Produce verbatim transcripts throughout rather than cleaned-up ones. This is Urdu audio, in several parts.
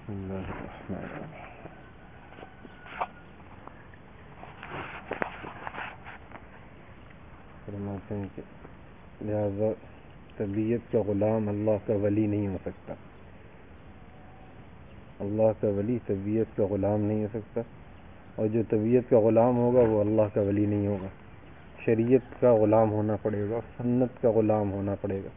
بسم اللہ الرحمن الرحیم۔ فرماتے ہیں کہ لہذا طبیعت کا غلام اللہ کا ولی نہیں ہو سکتا، اللہ کا ولی طبیعت کا غلام نہیں ہو سکتا، اور جو طبیعت کا غلام ہوگا وہ اللہ کا ولی نہیں ہوگا، شریعت کا غلام ہونا پڑے گا، سنت کا غلام ہونا پڑے گا۔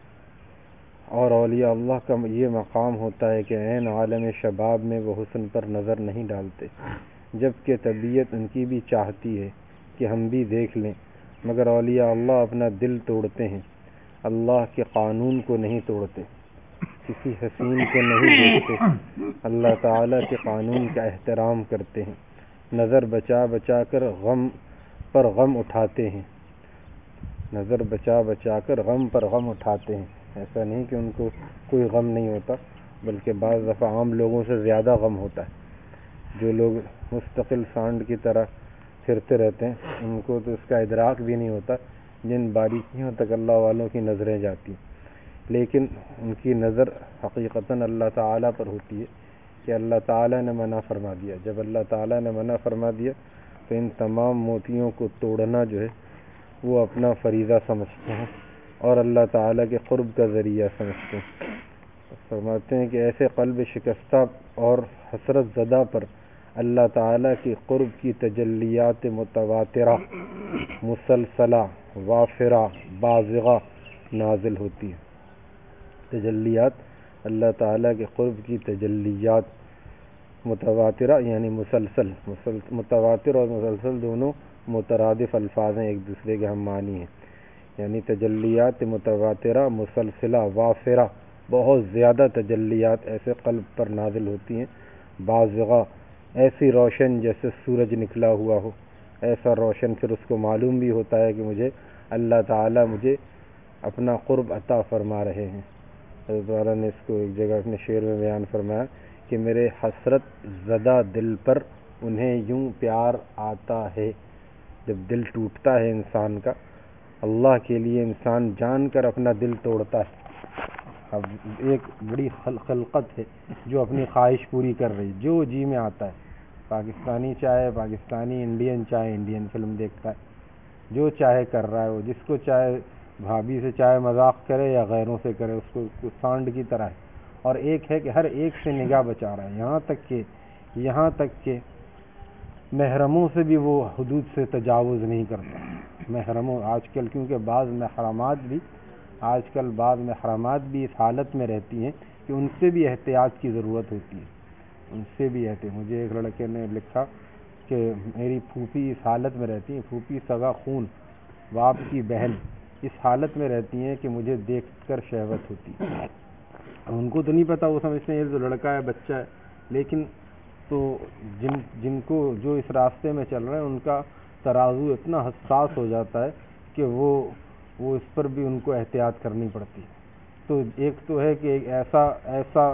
اور اولیاء اللہ کا یہ مقام ہوتا ہے کہ عین عالم شباب میں وہ حسن پر نظر نہیں ڈالتے، جبکہ طبیعت ان کی بھی چاہتی ہے کہ ہم بھی دیکھ لیں، مگر اولیاء اللہ اپنا دل توڑتے ہیں، اللہ کے قانون کو نہیں توڑتے، کسی حسین کو نہیں دیکھتے، اللہ تعالیٰ کے قانون کا احترام کرتے ہیں، نظر بچا بچا کر غم پر غم اٹھاتے ہیں، نظر بچا بچا کر غم پر غم اٹھاتے ہیں۔ ایسا نہیں کہ ان کو کوئی غم نہیں ہوتا، بلکہ بعض دفعہ عام لوگوں سے زیادہ غم ہوتا ہے۔ جو لوگ مستقل سانڈ کی طرح پھرتے رہتے ہیں ان کو تو اس کا ادراک بھی نہیں ہوتا جن باریکیوں تک اللہ والوں کی نظریں جاتی ہیں، لیکن ان کی نظر حقیقتاً اللہ تعالیٰ پر ہوتی ہے کہ اللہ تعالیٰ نے منع فرما دیا۔ جب اللہ تعالیٰ نے منع فرما دیا تو ان تمام موتیوں کو توڑنا جو ہے وہ اپنا فریضہ سمجھتے ہیں اور اللہ تعالیٰ کے قرب کا ذریعہ سمجھتے ہیں۔ فرماتے ہیں کہ ایسے قلب شکستہ اور حسرت زدہ پر اللہ تعالیٰ کی قرب کی تجلیات متواترہ، مسلسلہ، وافرہ، بازغہ نازل ہوتی ہے۔ تجلیات، اللہ تعالیٰ کے قرب کی تجلیات متواترہ یعنی مسلسل، متواتر اور مسلسل دونوں مترادف الفاظ ہیں، ایک دوسرے کے ہم معنی ہیں، یعنی تجلیات متواترہ، مسلسلہ، وافرہ، بہت زیادہ تجلیات ایسے قلب پر نازل ہوتی ہیں۔ بازغہ، ایسی روشن جیسے سورج نکلا ہوا ہو، ایسا روشن، پھر اس کو معلوم بھی ہوتا ہے کہ مجھے اللہ تعالیٰ مجھے اپنا قرب عطا فرما رہے ہیں۔ حضرت والا نے اس کو ایک جگہ اپنے شعر میں بیان فرمایا کہ میرے حسرت زدہ دل پر انہیں یوں پیار آتا ہے۔ جب دل ٹوٹتا ہے انسان کا اللہ کے لیے، انسان جان کر اپنا دل توڑتا ہے۔ اب ایک بڑی خلقت ہے جو اپنی خواہش پوری کر رہی، جو جی میں آتا ہے، پاکستانی چاہے پاکستانی، انڈین چاہے انڈین فلم دیکھتا ہے، جو چاہے کر رہا ہے، وہ جس کو چاہے بھابھی سے چاہے مذاق کرے یا غیروں سے کرے، اس کو سانڈ کی طرح ہے، اور ایک ہے کہ ہر ایک سے نگاہ بچا رہا ہے، یہاں تک کہ یہاں تک کہ محرموں سے بھی وہ حدود سے تجاوز نہیں کرتا۔ محرموں آج کل کیونکہ بعض محرمات بھی آج کل بعض محرمات بھی اس حالت میں رہتی ہیں کہ ان سے بھی احتیاط کی ضرورت ہوتی ہے، ان سے بھی احتیاط۔ مجھے ایک لڑکے نے لکھا کہ میری پھوپھی اس حالت میں رہتی ہیں، پھوپھی سگا خون باپ کی بہن اس حالت میں رہتی ہیں کہ مجھے دیکھ کر شہوت ہوتی ہے۔ ان کو تو نہیں پتہ، وہ سمجھتے ہیں یہ تو لڑکا ہے، بچہ ہے، لیکن تو جن جن کو جو اس راستے میں چل رہے ہیں ان کا ترازو اتنا حساس ہو جاتا ہے کہ وہ وہ اس پر بھی ان کو احتیاط کرنی پڑتی ہے۔ تو ایک تو ہے کہ ایک ایسا ایسا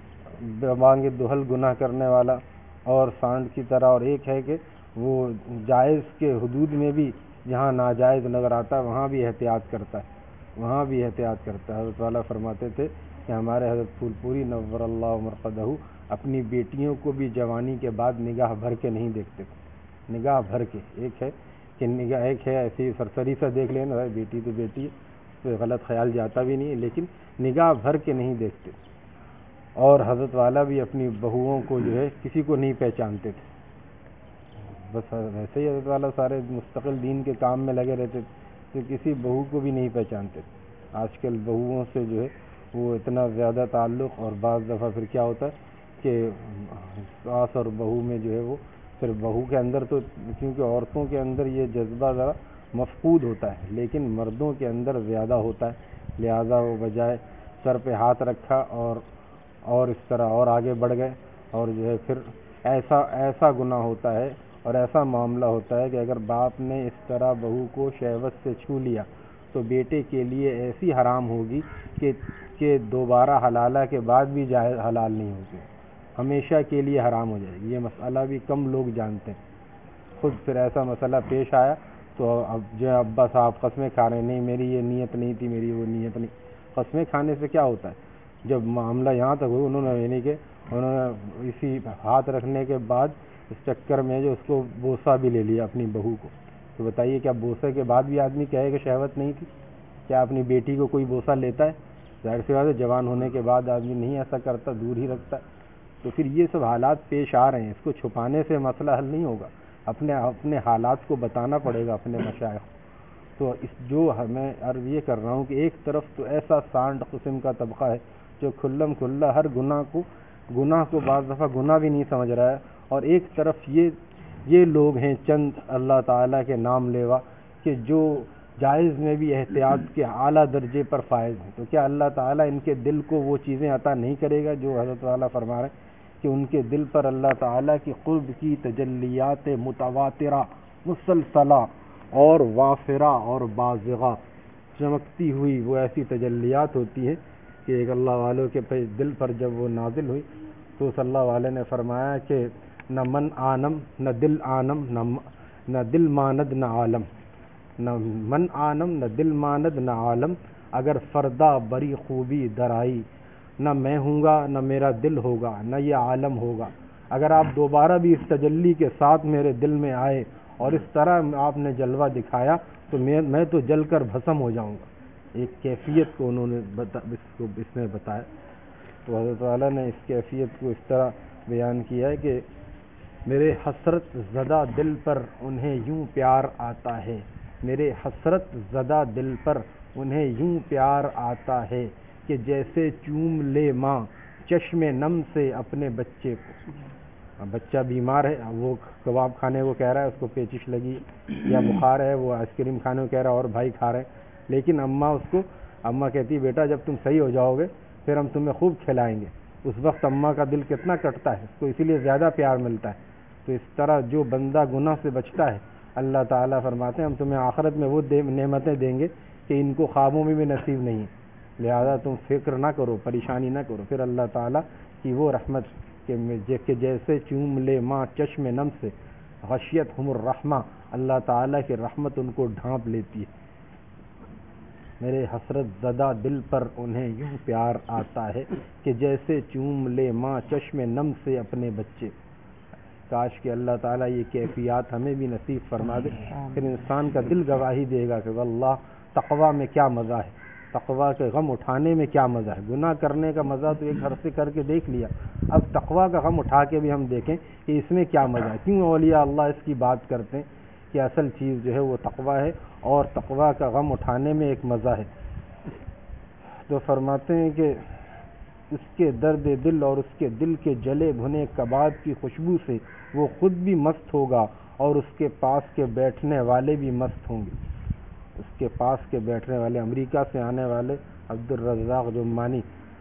بانگ دہل گناہ کرنے والا اور سانڈ کی طرح، اور ایک ہے کہ وہ جائز کے حدود میں بھی جہاں ناجائز نظر آتا ہے وہاں بھی احتیاط کرتا ہے، وہاں بھی احتیاط کرتا ہے۔ حضرت والا فرماتے تھے کہ ہمارے حضرت پھول پوری نور اللہ مرقدہ اپنی بیٹیوں کو بھی جوانی کے بعد نگاہ بھر کے نہیں دیکھتے تھے، نگاہ بھر کے۔ ایک ہے کہ نگاہ ایک ہے ایسی سرسری سا دیکھ لینا، بیٹی تو بیٹی ہے، کوئی غلط خیال جاتا بھی نہیں ہے، لیکن نگاہ بھر کے نہیں دیکھتے۔ اور حضرت والا بھی اپنی بہوؤں کو جو ہے کسی کو نہیں پہچانتے تھے، بس ویسے ہی حضرت والا سارے مستقل دین کے کام میں لگے رہتے تھے تو کسی بہو کو بھی نہیں پہچانتے تھے۔ آج کل بہوؤں سے جو ہے وہ اتنا زیادہ تعلق، اور بعض دفعہ پھر کیا ہوتا ہے کہ ساس اور بہو میں جو ہے وہ پھر بہو کے اندر تو کیونکہ عورتوں کے اندر یہ جذبہ ذرا مفقود ہوتا ہے لیکن مردوں کے اندر زیادہ ہوتا ہے، لہذا وہ بجائے سر پہ ہاتھ رکھا اور اور اس طرح اور آگے بڑھ گئے، اور جو ہے پھر ایسا ایسا گناہ ہوتا ہے اور ایسا معاملہ ہوتا ہے کہ اگر باپ نے اس طرح بہو کو شہوت سے چھو لیا تو بیٹے کے لیے ایسی حرام ہوگی کہ کہ دوبارہ حلالہ کے بعد بھی جائز حلال نہیں ہوگی، ہمیشہ کے لیے حرام ہو جائے گی۔ یہ مسئلہ بھی کم لوگ جانتے ہیں، خود پھر ایسا مسئلہ پیش آیا تو اب جو ابا صاحب قسمیں کھا رہے ہیں، نہیں میری یہ نیت نہیں تھی، میری وہ نیت نہیں۔ قسمیں کھانے سے کیا ہوتا ہے؟ جب معاملہ یہاں تک ہو انہوں نے یعنی کہ انہوں نے اسی ہاتھ رکھنے کے بعد اس چکر میں جو اس کو بوسہ بھی لے لیا اپنی بہو کو. تو بتائیے کیا بوسے کے بعد بھی آدمی کہے کہ شہوت نہیں تھی؟ کیا اپنی بیٹی کو کوئی بوسہ لیتا ہے؟ ظاہر سی بات ہے جوان ہونے کے بعد آدمی نہیں ایسا کرتا، دور ہی رکھتا ہے. تو پھر یہ سب حالات پیش آ رہے ہیں، اس کو چھپانے سے مسئلہ حل نہیں ہوگا، اپنے اپنے حالات کو بتانا پڑے گا اپنے مشائخ کو. تو اس جو میں عرض یہ کر رہا ہوں کہ ایک طرف تو ایسا سانڈ قسم کا طبقہ ہے جو کھلم کھلا ہر گناہ کو گناہ کو بعض دفعہ گناہ بھی نہیں سمجھ رہا ہے، اور ایک طرف یہ یہ لوگ ہیں چند اللہ تعالیٰ کے نام لیوا کہ جو جائز میں بھی احتیاط کے اعلیٰ درجے پر فائز ہیں. تو کیا اللہ تعالیٰ ان کے دل کو وہ چیزیں عطا نہیں کرے گا جو حضرت والا فرما رہے ہیں کہ ان کے دل پر اللہ تعالیٰ کی قرب کی تجلیات متواترہ مسلسلہ اور وافرہ اور بازغہ چمکتی ہوئی وہ ایسی تجلیات ہوتی ہیں کہ ایک اللہ والوں کے دل پر جب وہ نازل ہوئی تو صلی اللہ علیہ نے فرمایا کہ نہ من آنم نہ دل آنم نہ نہ دل ماند نہ عالم، نہ من آنم نہ دل ماند نہ عالم، اگر فردا بری خوبی درائی، نہ میں ہوں گا نہ میرا دل ہوگا نہ یہ عالم ہوگا. اگر آپ دوبارہ بھی اس تجلی کے ساتھ میرے دل میں آئے اور اس طرح آپ نے جلوہ دکھایا تو میں میں تو جل کر بھسم ہو جاؤں گا. ایک کیفیت کو انہوں نے بتا اس کو اس نے بتایا. تو حضرت والا نے اس کیفیت کو اس طرح بیان کیا ہے کہ میرے حسرت زدہ دل پر انہیں یوں پیار آتا ہے، میرے حسرت زدہ دل پر انہیں یوں پیار آتا ہے کہ جیسے چوم لے ماں چشم نم سے اپنے بچے کو. بچہ بیمار ہے، وہ کباب کھانے کو کہہ رہا ہے، اس کو پیچش لگی، یا بخار ہے وہ آئس کریم کھانے کو کہہ رہا ہے اور بھائی کھا رہے ہیں، لیکن اماں اس کو اماں کہتی بیٹا جب تم صحیح ہو جاؤ گے پھر ہم تمہیں خوب کھلائیں گے. اس وقت اماں کا دل کتنا کٹتا ہے، اس کو اسی لیے زیادہ پیار ملتا ہے. تو اس طرح جو بندہ گناہ سے بچتا ہے اللہ تعالیٰ فرماتے ہیں ہم تمہیں آخرت میں وہ نعمتیں دیں گے کہ ان کو خوابوں میں بھی نصیب نہیں ہے، لہذا تم فکر نہ کرو، پریشانی نہ کرو. پھر اللہ تعالیٰ کی وہ رحمت کہ جیسے چوم لے ماں چشم نم سے غشیت ہم الرحمہ، اللہ تعالیٰ کی رحمت ان کو ڈھانپ لیتی ہے. میرے حسرت زدہ دل پر انہیں یوں پیار آتا ہے کہ جیسے چوم لے ماں چشم نم سے اپنے بچے. کاش کہ اللہ تعالیٰ یہ کیفیات ہمیں بھی نصیب فرما دے. پھر انسان کا دل گواہی دے گا کہ واللہ تقویٰ میں کیا مزہ ہے، تقویٰ کے غم اٹھانے میں کیا مزہ ہے. گناہ کرنے کا مزہ تو ایک عرصے کر کے دیکھ لیا، اب تقویٰ کا غم اٹھا کے بھی ہم دیکھیں کہ اس میں کیا مزہ ہے. کیوں اولیاء اللہ اس کی بات کرتے ہیں کہ اصل چیز جو ہے وہ تقویٰ ہے اور تقویٰ کا غم اٹھانے میں ایک مزہ ہے. تو فرماتے ہیں کہ اس کے درد دل اور اس کے دل کے جلے بھنے کباب کی خوشبو سے وہ خود بھی مست ہوگا اور اس کے پاس کے بیٹھنے والے بھی مست ہوں گے. اس کے پاس کے بیٹھنے والے امریکہ سے آنے والے عبد الرزاق جمانی،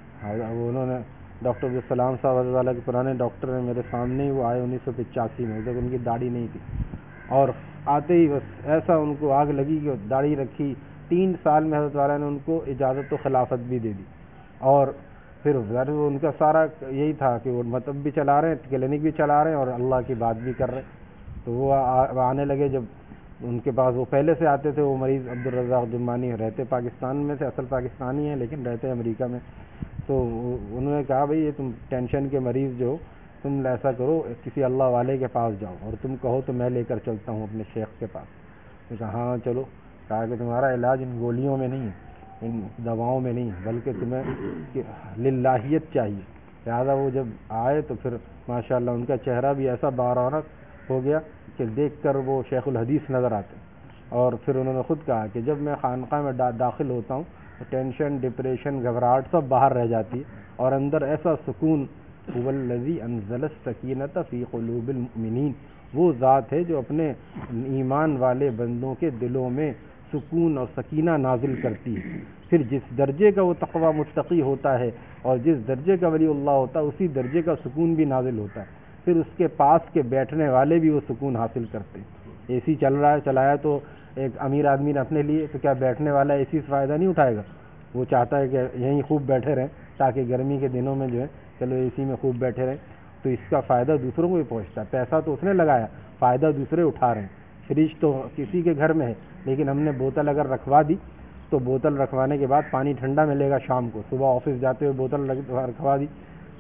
انہوں نے ڈاکٹر عبدالسلام صاحب رضی اللہ کے پرانے ڈاکٹر ہیں، میرے سامنے ہی وہ آئے انیس سو پچاسی میں، جب ان کی داڑھی نہیں تھی، اور آتے ہی بس ایسا ان کو آگ لگی کہ داڑھی رکھی. تین سال میں حضرت والا نے ان کو اجازت و خلافت بھی دے دی، اور پھر ان کا سارا یہی تھا کہ وہ مطلب بھی چلا رہے ہیں، کلینک بھی چلا رہے ہیں اور اللہ کی بات بھی کر رہے ہیں. تو وہ آنے لگے جب ان کے پاس، وہ پہلے سے آتے تھے وہ مریض عبد الرزاق جمانی، رہتے پاکستان میں سے، اصل پاکستانی ہیں لیکن رہتے امریکہ میں. تو انہوں نے کہا بھئی یہ تم ٹینشن کے مریض جو تم ایسا کرو کسی اللہ والے کے پاس جاؤ اور تم کہو تو میں لے کر چلتا ہوں اپنے شیخ کے پاس. تو کہا ہاں چلو. کہا کہ تمہارا علاج ان گولیوں میں نہیں ہے، ان دواؤں میں نہیں ہے، بلکہ تمہیں للہیت چاہیے. لہٰذا وہ جب آئے تو پھر ماشاءاللہ ان کا چہرہ بھی ایسا بارونق ہو گیا کہ دیکھ کر وہ شیخ الحدیث نظر آتے. اور پھر انہوں نے خود کہا کہ جب میں خانقاہ میں دا داخل ہوتا ہوں تو ٹینشن، ڈپریشن، گھبراہٹ سب باہر رہ جاتی ہے اور اندر ایسا سکون. هو الذی انزل السکینۃ فی قلوب المؤمنین، وہ ذات ہے جو اپنے ایمان والے بندوں کے دلوں میں سکون اور سکینہ نازل کرتی ہے. پھر جس درجے کا وہ تقوی متقی ہوتا ہے اور جس درجے کا ولی اللہ ہوتا ہے اسی درجے کا سکون بھی نازل ہوتا ہے. پھر اس کے پاس کے بیٹھنے والے بھی وہ سکون حاصل کرتے ہیں. اے سی چل رہا ہے، چلایا تو ایک امیر آدمی نے اپنے لیے، تو کیا بیٹھنے والا اے سی سے فائدہ نہیں اٹھائے گا؟ وہ چاہتا ہے کہ یہیں خوب بیٹھے رہیں تاکہ گرمی کے دنوں میں جو ہے چلو اے سی میں خوب بیٹھے رہیں. تو اس کا فائدہ دوسروں کو بھی پہنچتا ہے. پیسہ تو اس نے لگایا، فائدہ دوسرے اٹھا رہے ہیں. فریج تو کسی کے گھر میں ہے لیکن ہم نے بوتل اگر رکھوا دی تو بوتل رکھوانے کے بعد پانی ٹھنڈا ملے گا شام کو، صبح آفس جاتے ہوئے بوتل رکھوا دی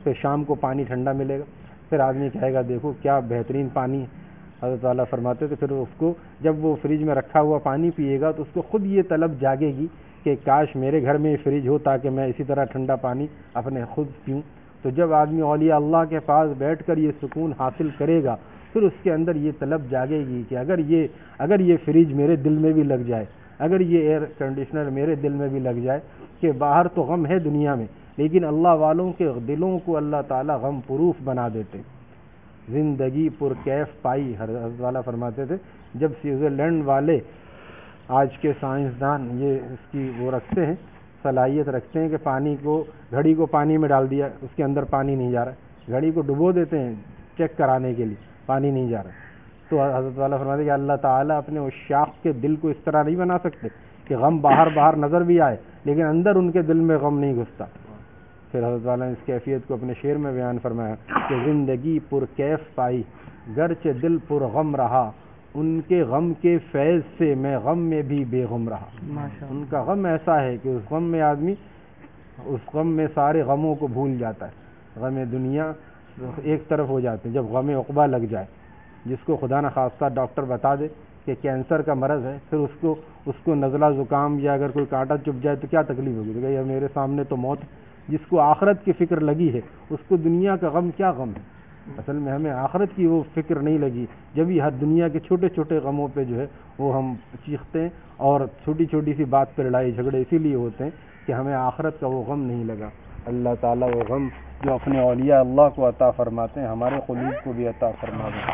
پھر شام کو پانی ٹھنڈا ملے گا، پھر آدمی کہے گا دیکھو کیا بہترین پانی ہے۔ حضرت والا فرماتے تھے پھر اس کو جب وہ فریج میں رکھا ہوا پانی پیے گا تو اس کو خود یہ طلب جاگے گی کہ کاش میرے گھر میں یہ فریج ہو تاکہ میں اسی طرح ٹھنڈا پانی اپنے خود پیوں۔ تو جب آدمی اولیاء اللہ کے پاس بیٹھ کر یہ سکون حاصل کرے گا پھر اس کے اندر یہ طلب جاگے گی کہ اگر یہ اگر یہ فریج میرے دل میں بھی لگ جائے، اگر یہ ایئر کنڈیشنر میرے دل میں بھی لگ جائے، کہ باہر تو غم ہے دنیا میں لیکن اللہ والوں کے دلوں کو اللہ تعالیٰ غم پروف بنا دیتے، زندگی پر کیف پائی۔ حضرت والا فرماتے تھے جب سوئٹزرلینڈ والے آج کے سائنسدان یہ اس کی وہ رکھتے ہیں صلاحیت رکھتے ہیں کہ پانی کو گھڑی کو پانی میں ڈال دیا اس کے اندر پانی نہیں جا رہا، گھڑی کو ڈبو دیتے ہیں چیک کرانے کے لیے پانی نہیں جا رہا، تو حضرت والا فرماتے ہیں کہ اللہ تعالیٰ اپنے اس شاخ کے دل کو اس طرح نہیں بنا سکتے کہ غم باہر باہر نظر بھی آئے لیکن اندر ان کے دل میں غم نہیں گھستا۔ پھر حضرت والا نے اس کیفیت کو اپنے شعر میں بیان فرمایا کہ زندگی پر کیف پائی گرچہ دل پر غم رہا، ان کے غم کے فیض سے میں غم میں بھی بے غم رہا۔ ان کا غم ایسا ہے کہ اس غم میں آدمی اس غم میں سارے غموں کو بھول جاتا ہے، غم دنیا ایک طرف ہو جاتے ہیں۔ جب غم عقبہ لگ جائے، جس کو خدا نہ خواستہ ڈاکٹر بتا دے کہ کینسر کا مرض ہے، پھر اس کو اس کو نزلہ زکام یا اگر کوئی کانٹا چبھ جائے تو کیا تکلیف ہوگی، تو کہ میرے سامنے تو موت ہے۔ جس کو آخرت کی فکر لگی ہے اس کو دنیا کا غم کیا غم ہے؟ اصل میں ہمیں آخرت کی وہ فکر نہیں لگی، جب ہی ہر دنیا کے چھوٹے چھوٹے غموں پہ جو ہے وہ ہم چیختے ہیں، اور چھوٹی چھوٹی سی بات پہ لڑائی جھگڑے اسی لیے ہوتے ہیں کہ ہمیں آخرت کا وہ غم نہیں لگا۔ اللہ تعالیٰ وہ غم جو اپنے اولیاء اللہ کو عطا فرماتے ہیں ہمارے قلوب کو بھی عطا فرما دیں۔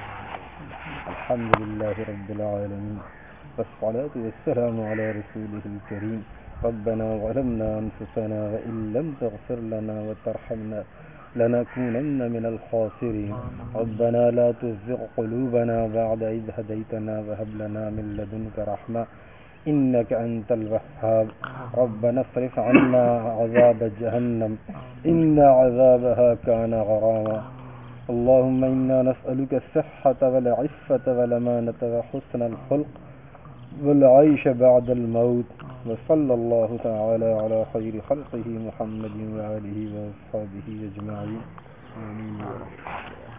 الحمدللہ رب العالمین والصلاة والسلام علی رسولہ الکریم۔ ربنا ظلمنا انفسنا وان لم تغفر لنا وترحمنا لنكونن من الخاسرين۔ ربنا لا تزغ قلوبنا بعد إذ هديتنا وهب لنا من لدنك رحمة إنك أنت الوهاب۔ ربنا اصرف عنا عذاب جهنم إن عذابها كان غراما۔ اللهم إنا نسألك الصحة والعفة والأمانة وحسن الخلق والعيش بعد الموت۔ وصلى الله تعالى على خير خلقه محمد وآله وأصحابه أجمعين آمين۔